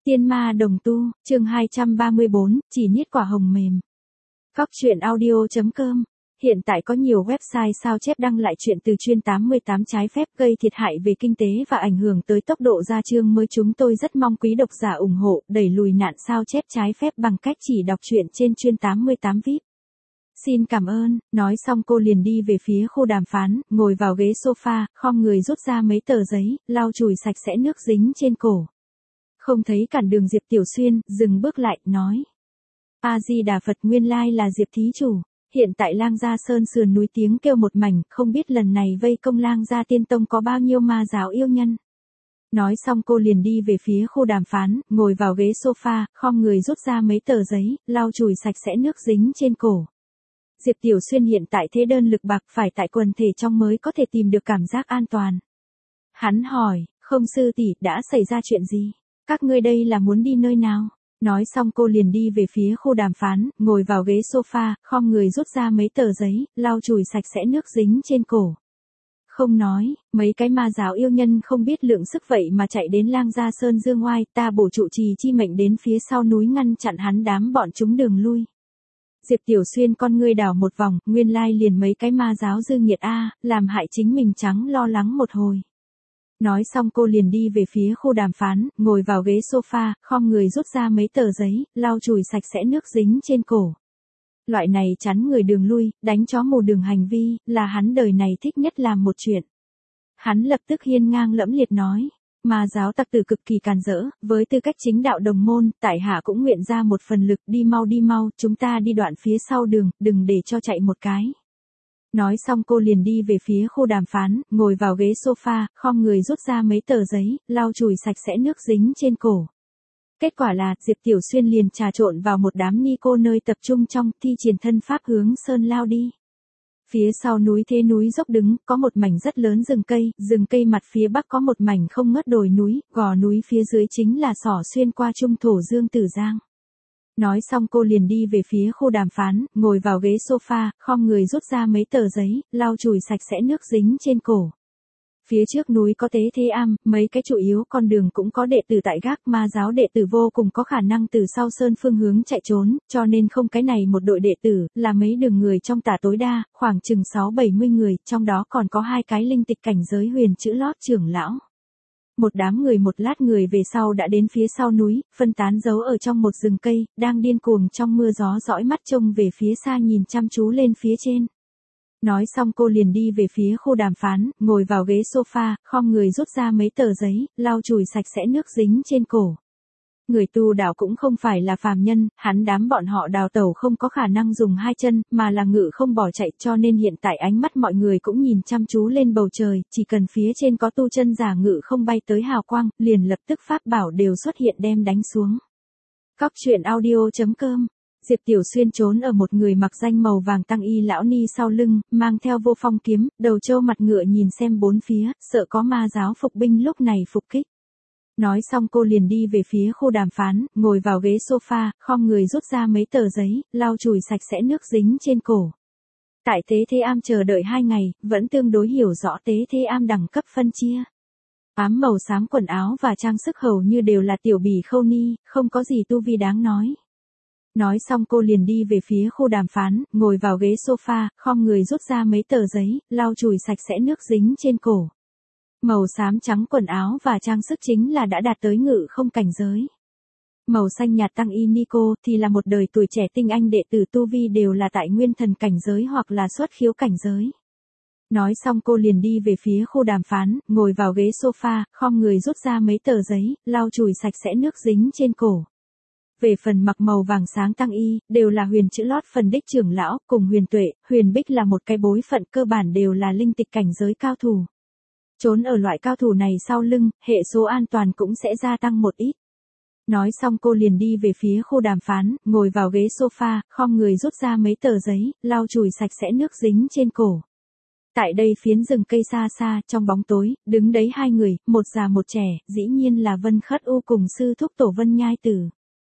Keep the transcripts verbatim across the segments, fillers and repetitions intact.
Tiên ma đồng tu, chương hai trăm ba mươi bốn, chỉ niết quả hồng mềm. Cóc truyện audio chấm com. Hiện tại có nhiều website sao chép đăng lại chuyện từ chuyên tám mươi tám trái phép gây thiệt hại về kinh tế và ảnh hưởng tới tốc độ ra chương mới. Chúng tôi rất mong quý độc giả ủng hộ, đẩy lùi nạn sao chép trái phép bằng cách chỉ đọc truyện trên chuyên tám mươi tám vi ai pi. Xin cảm ơn, nói xong cô liền đi về phía khu đàm phán, ngồi vào ghế sofa, khom người rút ra mấy tờ giấy, lau chùi sạch sẽ nước dính trên cổ. Không thấy cản đường Diệp Tiểu Xuyên, dừng bước lại, nói. A-di-đà Phật, nguyên lai là Diệp thí chủ. Hiện tại Lang Gia Sơn sườn núi tiếng kêu một mảnh, không biết lần này vây công Lang Gia Tiên Tông có bao nhiêu ma giáo yêu nhân. Nói xong cô liền đi về phía khu đàm phán, ngồi vào ghế sofa, khom người rút ra mấy tờ giấy, lau chùi sạch sẽ nước dính trên cổ. Diệp Tiểu Xuyên hiện tại thế đơn lực bạc, phải tại quần thể trong mới có thể tìm được cảm giác an toàn. Hắn hỏi, không sư tỷ, đã xảy ra chuyện gì? Các ngươi đây là muốn đi nơi nào? Nói xong cô liền đi về phía khu đàm phán, ngồi vào ghế sofa, khom người rút ra mấy tờ giấy, lau chùi sạch sẽ nước dính trên cổ. Không nói, mấy cái ma giáo yêu nhân không biết lượng sức vậy mà chạy đến Lang Gia Sơn dương oai, ta bổ trụ trì chi mệnh đến phía sau núi ngăn chặn hắn đám bọn chúng đường lui. Diệp Tiểu Xuyên con ngươi đảo một vòng, nguyên lai liền mấy cái ma giáo dư nghiệt a, làm hại chính mình trắng lo lắng một hồi. Nói xong cô liền đi về phía khu đàm phán, ngồi vào ghế sofa, khom người rút ra mấy tờ giấy, lau chùi sạch sẽ nước dính trên cổ. Loại này chắn người đường lui, đánh chó mù đường hành vi, là hắn đời này thích nhất làm một chuyện. Hắn lập tức hiên ngang lẫm liệt nói, ma giáo tặc tử cực kỳ càn rỡ, với tư cách chính đạo đồng môn, tại hạ cũng nguyện ra một phần lực, đi mau đi mau, chúng ta đi đoạn phía sau đường, đừng để cho chạy một cái. Nói xong cô liền đi về phía khu đàm phán, ngồi vào ghế sofa, khom người rút ra mấy tờ giấy, lau chùi sạch sẽ nước dính trên cổ. Kết quả là, Diệp Tiểu Xuyên liền trà trộn vào một đám ni cô nơi tập trung trong, thi triển thân pháp hướng sơn lao đi. Phía sau núi thế núi dốc đứng, có một mảnh rất lớn rừng cây, rừng cây mặt phía bắc có một mảnh không ngớt đồi núi, gò núi phía dưới chính là xỏ xuyên qua trung thổ Dương Tử Giang. Nói xong cô liền đi về phía khu đàm phán, ngồi vào ghế sofa, khom người rút ra mấy tờ giấy, lau chùi sạch sẽ nước dính trên cổ. Phía trước núi có Tế Thế Am, mấy cái chủ yếu con đường cũng có đệ tử tại gác, ma giáo đệ tử vô cùng có khả năng từ sau sơn phương hướng chạy trốn, cho nên không cái này một đội đệ tử, là mấy đường người trong tả tối đa, khoảng chừng sáu bảy mươi người, trong đó còn có hai cái linh tịch cảnh giới huyền chữ lót trưởng lão. Một đám người một lát người về sau đã đến phía sau núi, phân tán giấu ở trong một rừng cây, đang điên cuồng trong mưa gió dõi mắt trông về phía xa nhìn chăm chú lên phía trên. Nói xong cô liền đi về phía khu đàm phán, ngồi vào ghế sofa, khom người rút ra mấy tờ giấy, lau chùi sạch sẽ nước dính trên cổ. Người tu đạo cũng không phải là phàm nhân, hắn đám bọn họ đào tẩu không có khả năng dùng hai chân, mà là ngự không bỏ chạy, cho nên hiện tại ánh mắt mọi người cũng nhìn chăm chú lên bầu trời, chỉ cần phía trên có tu chân giả ngự không bay tới hào quang, liền lập tức pháp bảo đều xuất hiện đem đánh xuống. Cóc truyện audio chấm com. Diệp Tiểu Xuyên trốn ở một người mặc danh màu vàng tăng y lão ni sau lưng, mang theo vô phong kiếm, đầu trâu mặt ngựa nhìn xem bốn phía, sợ có ma giáo phục binh lúc này phục kích. Nói xong cô liền đi về phía khu đàm phán, ngồi vào ghế sofa, khom người rút ra mấy tờ giấy, lau chùi sạch sẽ nước dính trên cổ. Tại Tế Thế Am chờ đợi hai ngày, vẫn tương đối hiểu rõ Tế Thế Am đẳng cấp phân chia. Ám màu xám quần áo và trang sức hầu như đều là tiểu bỉ khâu ni, không có gì tu vi đáng nói. Nói xong cô liền đi về phía khu đàm phán, ngồi vào ghế sofa, khom người rút ra mấy tờ giấy, lau chùi sạch sẽ nước dính trên cổ. Màu xám trắng quần áo và trang sức chính là đã đạt tới ngự không cảnh giới. Màu xanh nhạt tăng y Nico thì là một đời tuổi trẻ tinh anh đệ tử tu vi đều là tại nguyên thần cảnh giới hoặc là xuất khiếu cảnh giới. Nói xong cô liền đi về phía khu đàm phán, ngồi vào ghế sofa, khom người rút ra mấy tờ giấy, lau chùi sạch sẽ nước dính trên cổ. Về phần mặc màu vàng sáng tăng y, đều là huyền chữ lót phần đích trưởng lão, cùng huyền tuệ, huyền bích là một cái bối phận cơ bản đều là linh tịch cảnh giới cao thủ. Trốn ở loại cao thủ này sau lưng, hệ số an toàn cũng sẽ gia tăng một ít. Nói xong cô liền đi về phía khu đàm phán, ngồi vào ghế sofa, khom người rút ra mấy tờ giấy, lau chùi sạch sẽ nước dính trên cổ. Tại đây phiến rừng cây xa xa, trong bóng tối, đứng đấy hai người, một già một trẻ, dĩ nhiên là Vân Khất U cùng sư thúc tổ Vân Nhai Tử.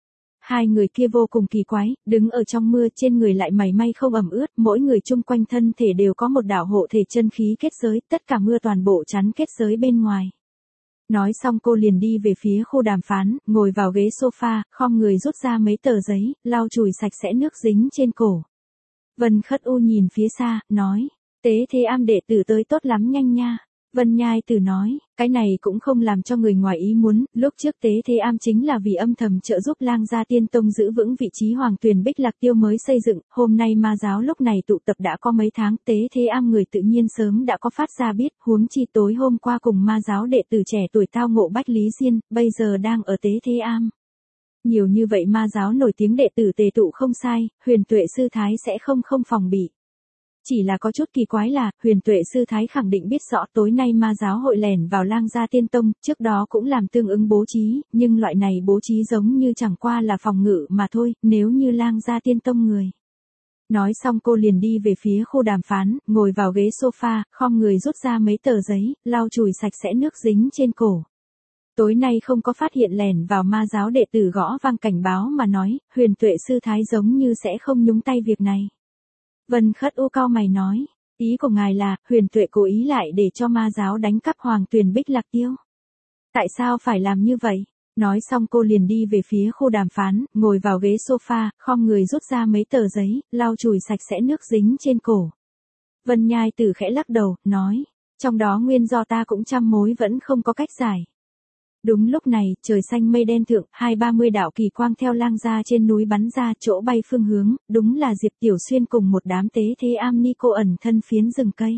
Hai người kia vô cùng kỳ quái, đứng ở trong mưa, trên người lại mảy may không ẩm ướt, mỗi người chung quanh thân thể đều có một đạo hộ thể chân khí kết giới, tất cả mưa toàn bộ chắn kết giới bên ngoài. Nói xong cô liền đi về phía khu đàm phán, ngồi vào ghế sofa, khom người rút ra mấy tờ giấy, lau chùi sạch sẽ nước dính trên cổ. Vân Khất U nhìn phía xa, nói, Tế Thế Am đệ tử tới tốt lắm nhanh nha. Vân Nhai Tử nói, cái này cũng không làm cho người ngoài ý muốn, lúc trước Tế Thế Am chính là vì âm thầm trợ giúp Lang Gia Tiên Tông giữ vững vị trí Hoàng Tuyền Bích Lạc Tiêu mới xây dựng, hôm nay ma giáo lúc này tụ tập đã có mấy tháng, Tế Thế Am người tự nhiên sớm đã có phát ra biết, huống chi tối hôm qua cùng ma giáo đệ tử trẻ tuổi tao ngộ Bách Lý Diên, bây giờ đang ở Tế Thế Am. Nhiều như vậy ma giáo nổi tiếng đệ tử tề tụ không sai, Huyền Tuệ Sư Thái sẽ không không phòng bị. Chỉ là có chút kỳ quái là, Huyền Tuệ Sư Thái khẳng định biết rõ tối nay ma giáo hội lẻn vào Lang Gia Tiên Tông, trước đó cũng làm tương ứng bố trí, nhưng loại này bố trí giống như chẳng qua là phòng ngự mà thôi, nếu như Lang Gia Tiên Tông người. Nói xong cô liền đi về phía khu đàm phán, ngồi vào ghế sofa, khom người rút ra mấy tờ giấy, lau chùi sạch sẽ nước dính trên cổ. Tối nay không có phát hiện lẻn vào ma giáo đệ tử gõ vang cảnh báo mà nói, Huyền Tuệ Sư Thái giống như sẽ không nhúng tay việc này. Vân Khất U cao mày nói, ý của ngài là, Huyền Tuệ cố ý lại để cho ma giáo đánh cắp Hoàng Tuyền Bích Lạc Tiêu. Tại sao phải làm như vậy? Nói xong cô liền đi về phía khu đàm phán, ngồi vào ghế sofa, khom người rút ra mấy tờ giấy, lau chùi sạch sẽ nước dính trên cổ. Vân Nhai Tử khẽ lắc đầu, nói, trong đó nguyên do ta cũng trăm mối vẫn không có cách giải. Đúng lúc này, trời xanh mây đen thượng, hai ba mươi đạo kỳ quang theo Lang Gia trên núi bắn ra, chỗ bay phương hướng, đúng là Diệp Tiểu Xuyên cùng một đám Tế Thế Am ni cô ẩn thân phiến rừng cây.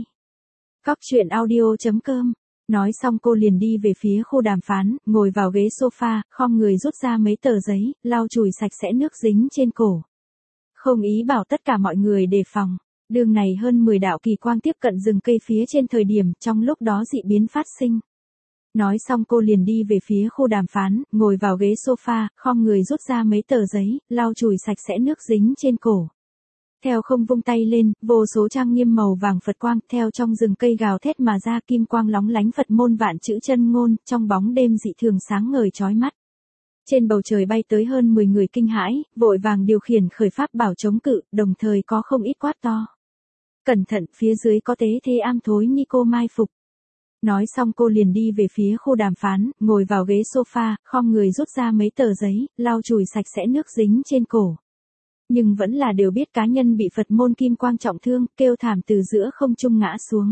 Cóc truyện audio chấm com. Nói xong cô liền đi về phía khu đàm phán, ngồi vào ghế sofa, khom người rút ra mấy tờ giấy, lau chùi sạch sẽ nước dính trên cổ. Không ý bảo tất cả mọi người đề phòng. Đường này hơn mười đạo kỳ quang tiếp cận rừng cây phía trên thời điểm, trong lúc đó dị biến phát sinh. Nói xong cô liền đi về phía khu đàm phán, ngồi vào ghế sofa, khom người rút ra mấy tờ giấy, lau chùi sạch sẽ nước dính trên cổ. Theo không vung tay lên, vô số trang nghiêm màu vàng Phật quang, theo trong rừng cây gào thét mà ra kim quang lóng lánh Phật môn vạn chữ chân ngôn, trong bóng đêm dị thường sáng ngời chói mắt. Trên bầu trời bay tới hơn mười người kinh hãi, vội vàng điều khiển khởi pháp bảo chống cự, đồng thời có không ít quát to. Cẩn thận, phía dưới có Tế Thế Am thối ni cô mai phục. Nói xong cô liền đi về phía khu đàm phán, ngồi vào ghế sofa, khom người rút ra mấy tờ giấy, lau chùi sạch sẽ nước dính trên cổ. Nhưng vẫn là đều biết cá nhân bị Phật môn kim quang trọng thương, kêu thảm từ giữa không trung ngã xuống.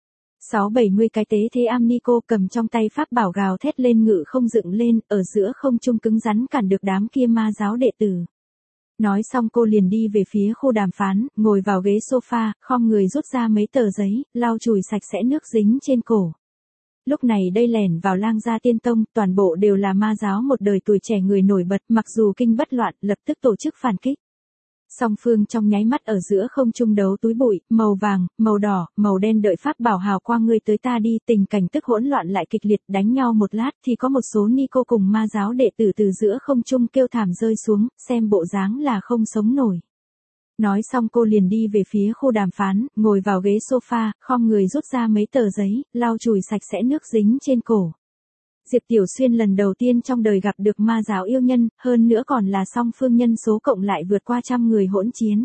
Sáu bảy mươi cái Tế Thế Am ni cô cầm trong tay pháp bảo gào thét lên ngự không dựng lên, ở giữa không trung cứng rắn cản được đám kia ma giáo đệ tử. Nói xong cô liền đi về phía khu đàm phán, ngồi vào ghế sofa, khom người rút ra mấy tờ giấy, lau chùi sạch sẽ nước dính trên cổ. Lúc này đây lẻn vào Lang Gia Tiên Tông, toàn bộ đều là ma giáo một đời tuổi trẻ người nổi bật, mặc dù kinh bất loạn, lập tức tổ chức phản kích. Song phương trong nháy mắt ở giữa không trung đấu túi bụi, màu vàng, màu đỏ, màu đen đợi pháp bảo hào quang người tới ta đi, tình cảnh tức hỗn loạn lại kịch liệt, đánh nhau một lát thì có một số ni cô cùng ma giáo đệ tử từ giữa không trung kêu thảm rơi xuống, xem bộ dáng là không sống nổi. Nói xong cô liền đi về phía khu đàm phán, ngồi vào ghế sofa, khom người rút ra mấy tờ giấy, lau chùi sạch sẽ nước dính trên cổ. Diệp Tiểu Xuyên lần đầu tiên trong đời gặp được ma giáo yêu nhân, hơn nữa còn là song phương nhân số cộng lại vượt qua trăm người hỗn chiến.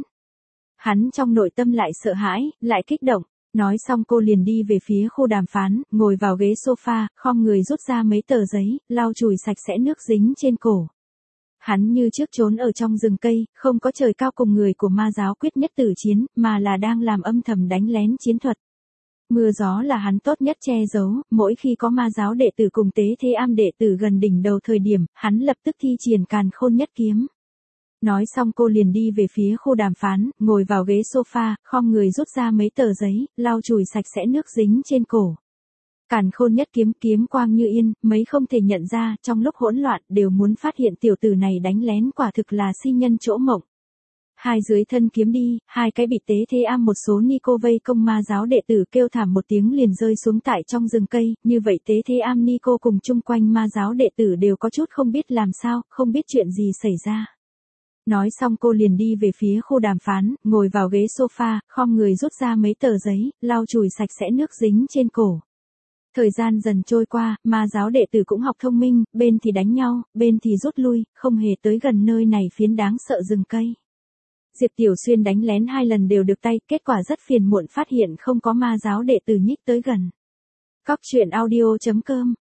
Hắn trong nội tâm lại sợ hãi, lại kích động. Nói xong cô liền đi về phía khu đàm phán, ngồi vào ghế sofa, khom người rút ra mấy tờ giấy, lau chùi sạch sẽ nước dính trên cổ. Hắn như trước trốn ở trong rừng cây, không có trời cao cùng người của ma giáo quyết nhất tử chiến, mà là đang làm âm thầm đánh lén chiến thuật. Mưa gió là hắn tốt nhất che giấu, mỗi khi có ma giáo đệ tử cùng Tế Thế Am đệ tử gần đỉnh đầu thời điểm, hắn lập tức thi triển càn khôn nhất kiếm. Nói xong cô liền đi về phía khu đàm phán, ngồi vào ghế sofa, khom người rút ra mấy tờ giấy, lau chùi sạch sẽ nước dính trên cổ. Càn khôn nhất kiếm kiếm quang như yên, mấy không thể nhận ra, trong lúc hỗn loạn đều muốn phát hiện tiểu tử này đánh lén quả thực là si nhân chỗ mộng. Hai dưới thân kiếm đi, hai cái bị Tế Thế Am một số ni cô vây công ma giáo đệ tử kêu thảm một tiếng liền rơi xuống tại trong rừng cây, như vậy Tế Thế Am ni cô cùng chung quanh ma giáo đệ tử đều có chút không biết làm sao, không biết chuyện gì xảy ra. Nói xong cô liền đi về phía khu đàm phán, ngồi vào ghế sofa, khom người rút ra mấy tờ giấy, lau chùi sạch sẽ nước dính trên cổ. Thời gian dần trôi qua, ma giáo đệ tử cũng học thông minh, bên thì đánh nhau, bên thì rút lui, không hề tới gần nơi này phiến đáng sợ rừng cây. Diệp Tiểu Xuyên đánh lén hai lần đều được tay, kết quả rất phiền muộn phát hiện không có ma giáo đệ tử nhích tới gần. Cóc truyện audio chấm com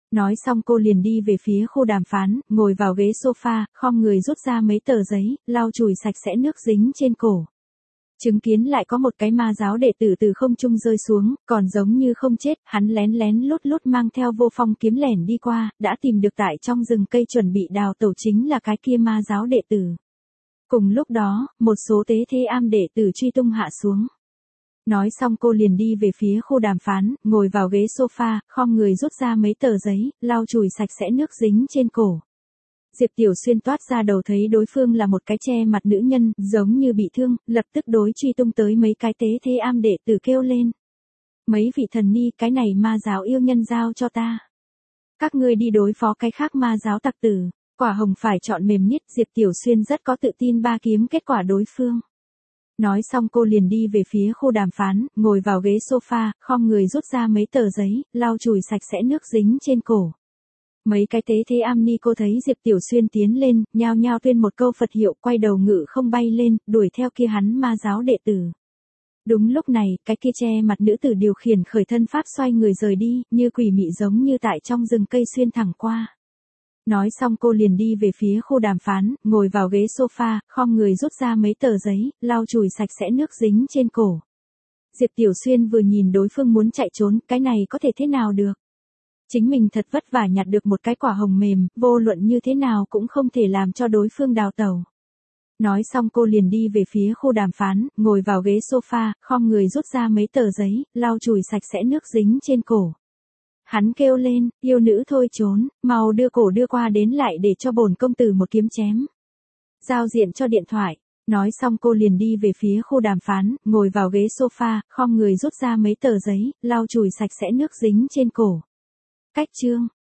Nói xong cô liền đi về phía khu đàm phán, ngồi vào ghế sofa, khom người rút ra mấy tờ giấy, lau chùi sạch sẽ nước dính trên cổ. Chứng kiến lại có một cái ma giáo đệ tử từ không trung rơi xuống, còn giống như không chết, hắn lén lén lút lút mang theo vô phong kiếm lẻn đi qua, đã tìm được tại trong rừng cây chuẩn bị đào tẩu chính là cái kia ma giáo đệ tử. Cùng lúc đó, một số tế thế am đệ tử truy tung hạ xuống. Nói xong cô liền đi về phía khu đàm phán, ngồi vào ghế sofa, khom người rút ra mấy tờ giấy, lau chùi sạch sẽ nước dính trên cổ. Diệp Tiểu Xuyên toát ra đầu thấy đối phương là một cái che mặt nữ nhân, giống như bị thương, lập tức đối truy tung tới mấy cái tế thế am đệ tử kêu lên. Mấy vị thần ni, cái này ma giáo yêu nhân giao cho ta. Các ngươi đi đối phó cái khác ma giáo tặc tử, quả hồng phải chọn mềm nhất. Diệp Tiểu Xuyên rất có tự tin ba kiếm kết quả đối phương. Nói xong cô liền đi về phía khu đàm phán, ngồi vào ghế sofa, khom người rút ra mấy tờ giấy, lau chùi sạch sẽ nước dính trên cổ. Mấy cái tế thế am ni cô thấy Diệp Tiểu Xuyên tiến lên, nhao nhao tuyên một câu Phật hiệu, quay đầu ngự không bay lên, đuổi theo kia hắn ma giáo đệ tử. Đúng lúc này, cái kia che mặt nữ tử điều khiển khởi thân pháp xoay người rời đi, như quỷ mị giống như tại trong rừng cây xuyên thẳng qua. Nói xong cô liền đi về phía khu đàm phán, ngồi vào ghế sofa, khom người rút ra mấy tờ giấy, lau chùi sạch sẽ nước dính trên cổ. Diệp Tiểu Xuyên vừa nhìn đối phương muốn chạy trốn, cái này có thể thế nào được? Chính mình thật vất vả nhặt được một cái quả hồng mềm, vô luận như thế nào cũng không thể làm cho đối phương đào tẩu. Nói xong cô liền đi về phía khu đàm phán, ngồi vào ghế sofa, khom người rút ra mấy tờ giấy, lau chùi sạch sẽ nước dính trên cổ. Hắn kêu lên, yêu nữ thôi trốn, mau đưa cổ đưa qua đến lại để cho bổn công tử một kiếm chém. Giao diện cho điện thoại. Nói xong cô liền đi về phía khu đàm phán, ngồi vào ghế sofa, khom người rút ra mấy tờ giấy, lau chùi sạch sẽ nước dính trên cổ. Cách chương.